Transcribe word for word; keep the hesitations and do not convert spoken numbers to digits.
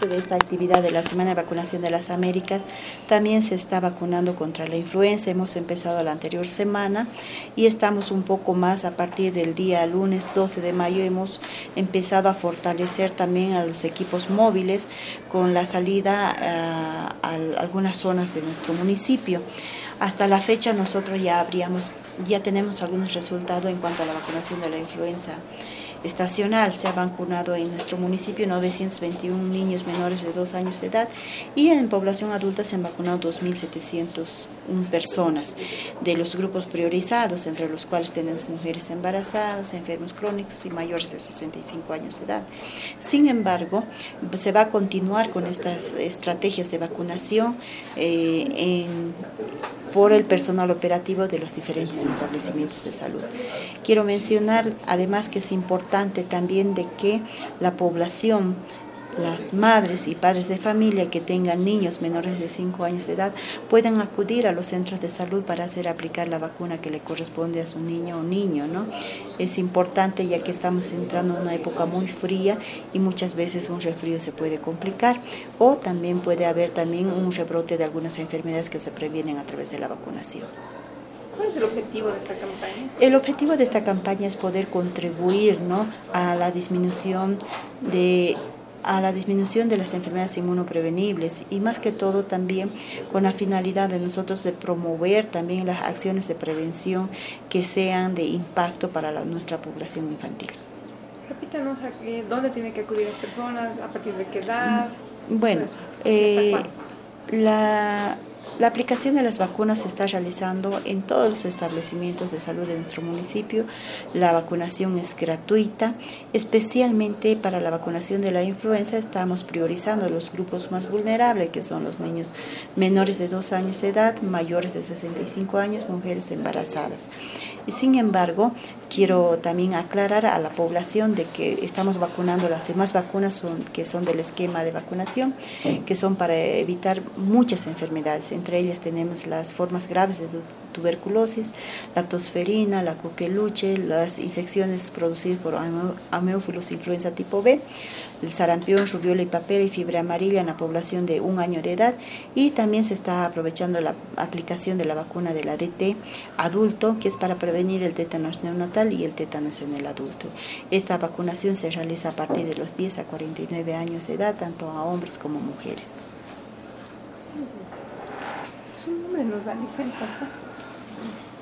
parte de esta actividad de la Semana de Vacunación de las Américas, también se está vacunando contra la influenza. Hemos empezado la anterior semana y estamos un poco más a partir del día lunes doce de mayo. Hemos empezado a fortalecer también a los equipos móviles con la salida a, a algunas zonas de nuestro municipio. Hasta la fecha nosotros ya habríamos, ya tenemos algunos resultados en cuanto a la vacunación de la influenza estacional. Se ha vacunado en nuestro municipio novecientos veintiún niños menores de dos años de edad y en población adulta se han vacunado dos mil setecientas una personas de los grupos priorizados, entre los cuales tenemos mujeres embarazadas, enfermos crónicos y mayores de sesenta y cinco años de edad. Sin embargo, se va a continuar con estas estrategias de vacunación eh, en por el personal operativo de los diferentes establecimientos de salud. Quiero mencionar además que es importante también de que la población, las madres y padres de familia que tengan niños menores de cinco años de edad puedan acudir a los centros de salud para hacer aplicar la vacuna que le corresponde a su niño o niño, ¿no? Es importante ya que estamos entrando en una época muy fría y muchas veces un resfrío se puede complicar o también puede haber también un rebrote de algunas enfermedades que se previenen a través de la vacunación. ¿Cuál es el objetivo de esta campaña? El objetivo de esta campaña es poder contribuir, ¿no?, a la disminución de a la disminución de las enfermedades inmunoprevenibles y más que todo también con la finalidad de nosotros de promover también las acciones de prevención que sean de impacto para la, nuestra población infantil. Repítanos, ¿a qué, dónde tienen que acudir las personas? ¿A partir de qué edad? Bueno, eh, la... La aplicación de las vacunas se está realizando en todos los establecimientos de salud de nuestro municipio. La vacunación es gratuita, especialmente para la vacunación de la influenza estamos priorizando los grupos más vulnerables, que son los niños menores de dos años de edad, mayores de sesenta y cinco años, mujeres embarazadas. Y sin embargo, quiero también aclarar a la población de que estamos vacunando las demás vacunas son, que son del esquema de vacunación, que son para evitar muchas enfermedades. Entre ellas tenemos las formas graves de tuberculosis, la tosferina, la coqueluche, las infecciones producidas por Haemophilus influenza tipo B, el sarampión, rubiola y papera y fiebre amarilla en la población de un año de edad, y también se está aprovechando la aplicación de la vacuna de la D T adulto, que es para prevenir el tétanos neonatal y el tétanos en el adulto. Esta vacunación se realiza a partir de los diez a cuarenta y nueve años de edad, tanto a hombres como mujeres. Su nombre nos da licencia, ¿no?